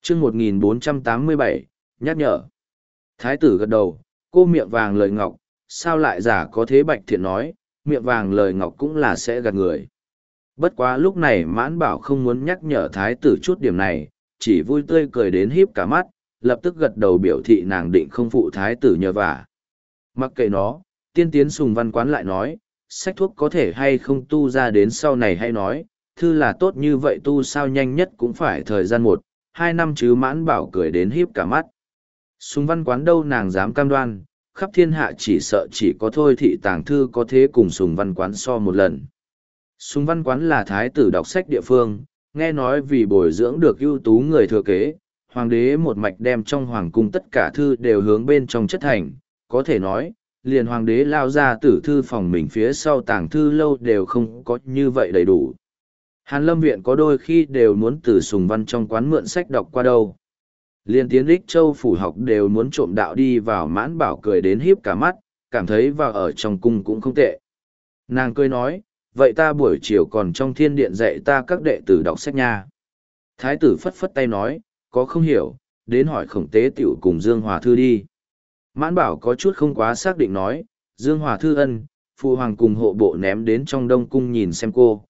chương 1487, nhắc nhở. Thái tử gật đầu, cô miệng vàng lời ngọc, sao lại giả có thế Bạch Thiện nói, miệng vàng lời ngọc cũng là sẽ gạt người. Bất quá lúc này Mãn Bảo không muốn nhắc nhở thái tử chút điểm này, chỉ vui tươi cười đến híp cả mắt, lập tức gật đầu biểu thị nàng định không phụ thái tử nhờ vả. Mặc kệ nó, tiên tiến Sùng Văn Quán lại nói, sách thuốc có thể hay không tu ra đến sau này hay nói, thư là tốt như vậy tu sao nhanh nhất cũng phải thời gian 1-2 năm chứ. Mãn Bảo cười đến híp cả mắt. Sùng Văn Quán đâu nàng dám cam đoan, khắp thiên hạ chỉ sợ chỉ có Thôi Thị Tàng Thư có thế cùng Sùng Văn Quán so một lần. Sùng Văn Quán là thái tử đọc sách địa phương, nghe nói vì bồi dưỡng được ưu tú người thừa kế, hoàng đế một mạch đem trong hoàng cung tất cả thư đều hướng bên trong chất thành, có thể nói, liền hoàng đế lao ra tử thư phòng mình phía sau tàng thư lâu đều không có như vậy đầy đủ. Hàn Lâm Viện có đôi khi đều muốn từ Sùng Văn trong quán mượn sách đọc qua đâu. Liên tiến Ích Châu phủ học đều muốn trộm đạo đi vào. Mãn Bảo cười đến híp cả mắt, cảm thấy vào ở trong cung cũng không tệ. Nàng cười nói, vậy ta buổi chiều còn trong thiên điện dạy ta các đệ tử đọc sách nha. Thái tử phất phất tay nói, có không hiểu, đến hỏi Khổng Tế Tiểu cùng Dương Hòa Thư đi. Mãn Bảo có chút không quá xác định nói, Dương Hòa Thư ân, phụ hoàng cùng hộ bộ ném đến trong Đông Cung nhìn xem cô,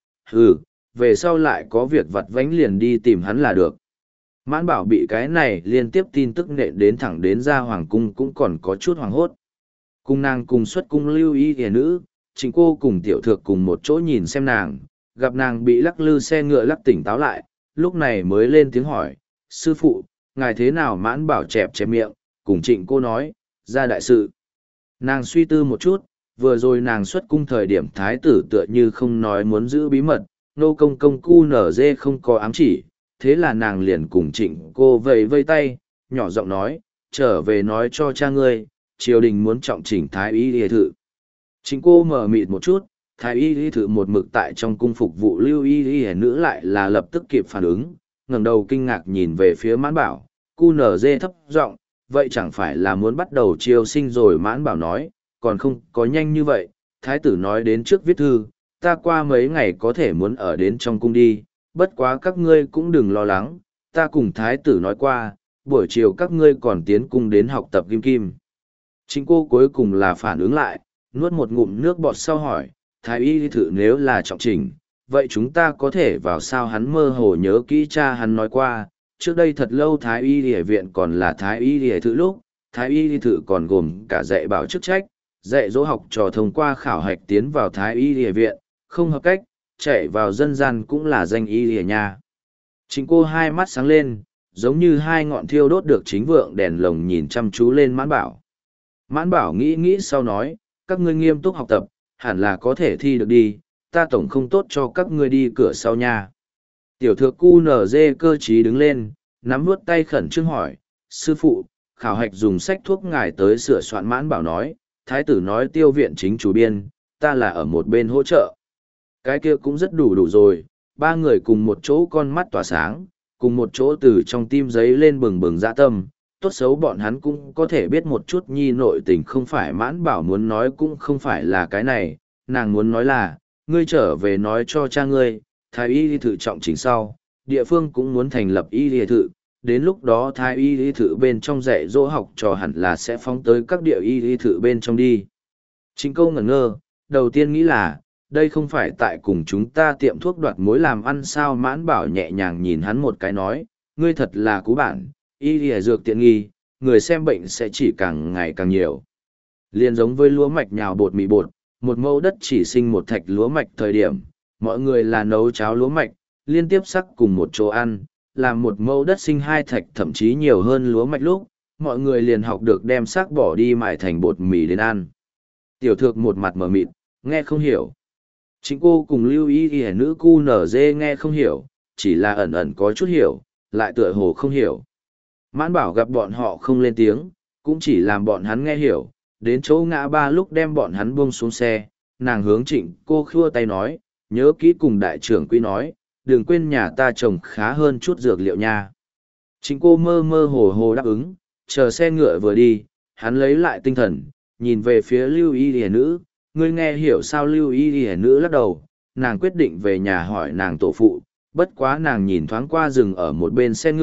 về sau lại có việc vặt vãnh liền đi tìm hắn là được. Mãn Bảo bị cái này liên tiếp tin tức nện đến thẳng đến ra hoàng cung cũng còn có chút hoàng hốt. Cung nàng cùng xuất cung lưu y hề nữ, Trịnh Cô cùng Tiểu Thược cùng một chỗ nhìn xem nàng, gặp nàng bị lắc lư xe ngựa lắc tỉnh táo lại, lúc này mới lên tiếng hỏi, sư phụ, ngài thế nào? Mãn Bảo chẹp chẹp miệng, cùng Trịnh Cô nói, ra đại sự. Nàng suy tư một chút, vừa rồi nàng xuất cung thời điểm thái tử tựa như không nói muốn giữ bí mật, nô công công cu nở dê không có ám chỉ, thế là nàng liền cùng Trịnh Cô vẫy vây tay, nhỏ giọng nói, trở về nói cho cha ngươi, triều đình muốn trọng chỉnh thái y y thự. Trịnh Cô mở mịt một chút, thái y y thự một mực tại trong cung phục vụ lưu y y nữ lại là lập tức kịp phản ứng, ngẩng đầu kinh ngạc nhìn về phía Mãn Bảo, cu nở dê thấp giọng, vậy chẳng phải là muốn bắt đầu triều sinh rồi? Mãn Bảo nói, còn không có nhanh như vậy, thái tử nói đến trước viết thư, ta qua mấy ngày có thể muốn ở đến trong cung đi, bất quá các ngươi cũng đừng lo lắng, ta cùng thái tử nói qua, buổi chiều các ngươi còn tiến cung đến học tập kim kim. Trịnh Cô cuối cùng là phản ứng lại, nuốt một ngụm nước bọt sau hỏi, thái y thự nếu là trọng chỉnh, vậy chúng ta có thể vào sao? Hắn mơ hồ nhớ kỹ cha hắn nói qua, trước đây thật lâu thái y y viện còn là thái y y thự lúc, thái y y thự còn gồm cả dạy bảo chức trách, dạy dỗ học trò thông qua khảo hạch tiến vào thái y y viện, không hợp cách, chạy vào dân gian cũng là danh y y nha. Trịnh Cô hai mắt sáng lên, giống như hai ngọn thiêu đốt được chính vượng đèn lồng nhìn chăm chú lên Mãn Bảo. Mãn Bảo nghĩ nghĩ sau nói, các ngươi nghiêm túc học tập, hẳn là có thể thi được đi, ta tổng không tốt cho các ngươi đi cửa sau nha. Tiểu Thược cu nở dê cơ trí đứng lên, nắm vuốt tay khẩn trương hỏi, sư phụ, khảo hạch dùng sách thuốc ngài tới sửa soạn? Mãn Bảo nói, thái tử nói tiêu viện chính chủ biên, ta là ở một bên hỗ trợ. Cái kia cũng rất đủ rồi, ba người cùng một chỗ con mắt tỏa sáng, cùng một chỗ từ trong tim giấy lên bừng bừng dạ tâm, tốt xấu bọn hắn cũng có thể biết một chút nhi nội tình. Không phải Mãn Bảo muốn nói cũng không phải là cái này, nàng muốn nói là, ngươi trở về nói cho cha ngươi, thái y thự trọng chỉnh sau, địa phương cũng muốn thành lập y thự, đến lúc đó thái y thự bên trong dạy dỗ học trò hẳn là sẽ phóng tới các địa y thự bên trong đi. Trịnh Câu ngẩn ngơ, đầu tiên nghĩ là, đây không phải tại cùng chúng ta tiệm thuốc đoạt mối làm ăn sao? Mãn Bảo nhẹ nhàng nhìn hắn một cái nói, ngươi thật là cú bản, y lìa dược tiện nghi, người xem bệnh sẽ chỉ càng ngày càng nhiều. Liên giống với lúa mạch nhào bột mì bột, một mẫu đất chỉ sinh một thạch lúa mạch thời điểm, mọi người là nấu cháo lúa mạch, liên tiếp sắc cùng một chỗ ăn, làm một mẫu đất sinh hai thạch thậm chí nhiều hơn lúa mạch lúc, mọi người liền học được đem xác bỏ đi mài thành bột mì đến ăn. Tiểu Thược một mặt mờ mịt, nghe không hiểu. Trịnh Cô cùng lưu y y nữ cu nở dê nghe không hiểu, chỉ là ẩn ẩn có chút hiểu, lại tựa hồ không hiểu. Mãn Bảo gặp bọn họ không lên tiếng, cũng chỉ làm bọn hắn nghe hiểu, đến chỗ ngã ba lúc đem bọn hắn buông xuống xe, nàng hướng Trịnh Cô khua tay nói, nhớ kỹ cùng đại trưởng quý nói, đừng quên nhà ta trồng khá hơn chút dược liệu nha. Trịnh Cô mơ mơ hồ hồ đáp ứng, chờ xe ngựa vừa đi, hắn lấy lại tinh thần, nhìn về phía lưu y y nữ, ngươi nghe hiểu sao? Lưu y y nữ lắc đầu, nàng quyết định về nhà hỏi nàng tổ phụ, bất quá nàng nhìn thoáng qua rừng ở một bên xe ngựa,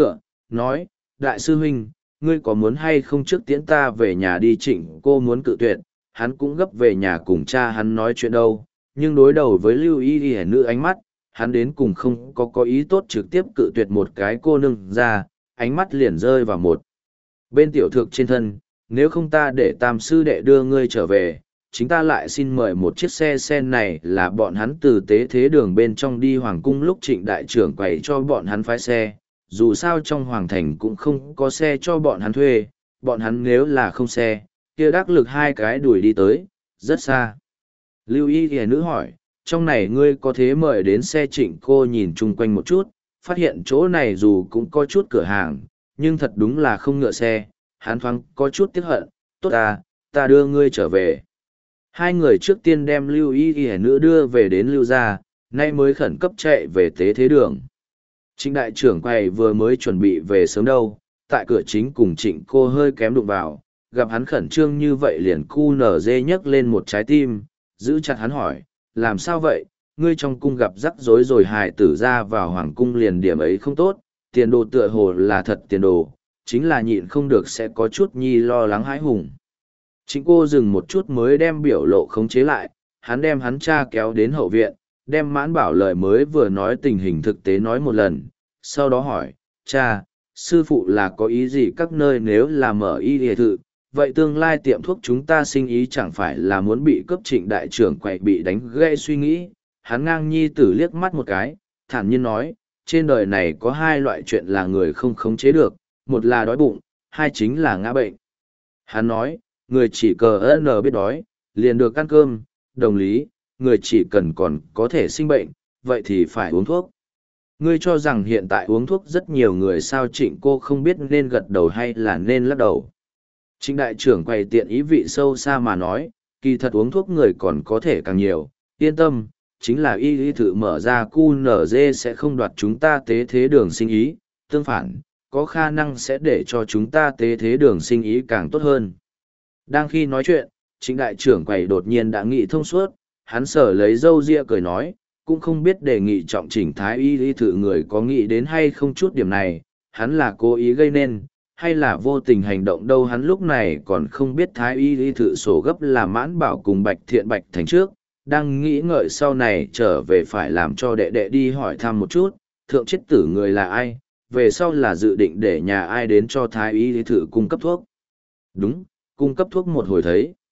nói, đại sư huynh, ngươi có muốn hay không trước tiễn ta về nhà đi? Trịnh cô muốn cự tuyệt, hắn cũng gấp về nhà cùng cha hắn nói chuyện đâu, nhưng đối đầu với Lưu Y Y nữ ánh mắt, hắn đến cùng không có ý tốt trực tiếp cự tuyệt một cái cô nương ra, ánh mắt liền rơi vào một bên tiểu thực trên thân, nếu không ta để Tam sư đệ đưa ngươi trở về, chính ta lại xin mời một chiếc xe sen này là bọn hắn từ tế thế đường bên trong đi hoàng cung lúc Trịnh đại trưởng quầy cho bọn hắn phái xe, dù sao trong hoàng thành cũng không có xe cho bọn hắn thuê, bọn hắn nếu là không xe, kia đắc lực hai cái đuổi đi tới, rất xa. Lưu Y Y nữ hỏi, trong này ngươi có thế mời đến xe? Trịnh cô nhìn chung quanh một chút, phát hiện chỗ này dù cũng có chút cửa hàng, nhưng thật đúng là không ngựa xe, hắn thoáng có chút tiếc hận, tốt ta đưa ngươi trở về. Hai người trước tiên đem Lưu Y Y nữ đưa về đến Lưu gia, nay mới khẩn cấp chạy về tế thế đường. Trịnh đại trưởng quầy vừa mới chuẩn bị về sớm đâu, tại cửa chính cùng Trịnh cô hơi kém đụng vào, gặp hắn khẩn trương như vậy liền cu nở dê nhấc lên một trái tim, giữ chặt hắn hỏi, làm sao vậy, ngươi trong cung gặp rắc rối rồi? Hài tử ra vào hoàng cung liền điểm ấy không tốt, tiền đồ tựa hồ là thật tiền đồ, chính là nhịn không được sẽ có chút nhi lo lắng hãi hùng. Trịnh cô dừng một chút mới đem biểu lộ khống chế lại, hắn đem hắn cha kéo đến hậu viện, đem Mãn Bảo lời mới vừa nói tình hình thực tế nói một lần, sau đó hỏi, cha, sư phụ là có ý gì? Các nơi nếu là mở y địa thự, vậy tương lai tiệm thuốc chúng ta sinh ý chẳng phải là muốn bị cướp? Trịnh đại trưởng quậy bị đánh gây suy nghĩ, hắn ngang nhi tử liếc mắt một cái, thản nhiên nói, trên đời này có hai loại chuyện là người không khống chế được, một là đói bụng, hai chính là ngã bệnh. Hắn nói, người chỉ cờ n biết đói, liền được ăn cơm, đồng lý, người chỉ cần còn có thể sinh bệnh, vậy thì phải uống thuốc. Ngươi cho rằng hiện tại uống thuốc rất nhiều người sao? Trịnh cô không biết nên gật đầu hay là nên lắc đầu. Trịnh đại trưởng quầy tiện ý vị sâu xa mà nói, kỳ thật uống thuốc người còn có thể càng nhiều, yên tâm, chính là y lý thự mở ra QNZ sẽ không đoạt chúng ta tế thế đường sinh ý, tương phản, có khả năng sẽ để cho chúng ta tế thế đường sinh ý càng tốt hơn. Đang khi nói chuyện, Trịnh đại trưởng quầy đột nhiên đã nghĩ thông suốt, hắn sở lấy râu ria cười nói, cũng không biết đề nghị trọng chỉnh thái y lý thự người có nghĩ đến hay không chút điểm này, hắn là cố ý gây nên, hay là vô tình hành động đâu? Hắn lúc này còn không biết thái y lý thự sổ gấp là Mãn Bảo cùng Bạch Thiện Bạch Thành trước, đang nghĩ ngợi sau này trở về phải làm cho đệ đệ đi hỏi thăm một chút, thượng chết tử người là ai, về sau là dự định để nhà ai đến cho thái y lý thự cung cấp thuốc. Đúng, cung cấp thuốc một hồi thấy.